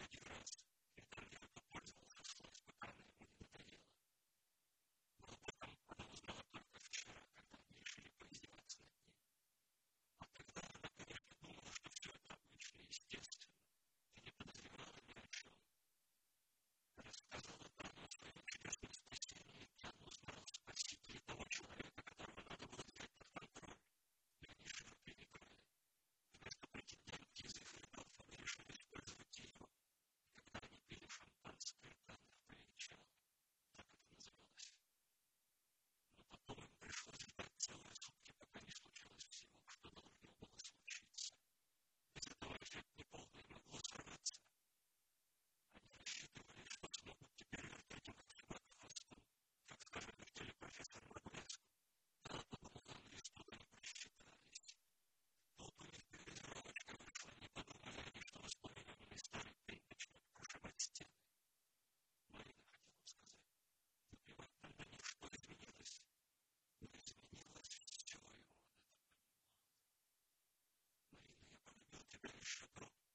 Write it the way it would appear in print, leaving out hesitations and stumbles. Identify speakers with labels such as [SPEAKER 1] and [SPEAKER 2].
[SPEAKER 1] один раз интервью попользовался вслух, пока она ему не надоела. Но об этом она узнала только вчера, когда они решили поиздеваться над ней. А тогда она, конечно, думала, что все это обычно и естественно, и не подозревала ни о чем. Рассказала там о своем чудесном спасении, где она узнала спасителя того человека, которого надо было взять под контроль. И они жертвы не брали. Вместо претендентки из их рядов они решили использовать ее. И когда они пили шампанское, Таннер привечал. Так это называлось. Но потом им пришлось ждать целые сутки, пока не случилось всего, что должно было случиться. Без этого эффект неполный могло сорваться. Они рассчитывали, что смогут теперь вертеть их собака хвостом, как, скажем, вертели профессор Маргулеску. Да, подумал он, лишь тут они просчитались. Тут у них передозировочка вышла, не подумали они, что воспламененный старый пень начнет прошивать стены. Марина хотела сказать, напевать тогда ничто изменилось. Но изменилось все, и он это понимал. Марина, я полюбил тебя еще до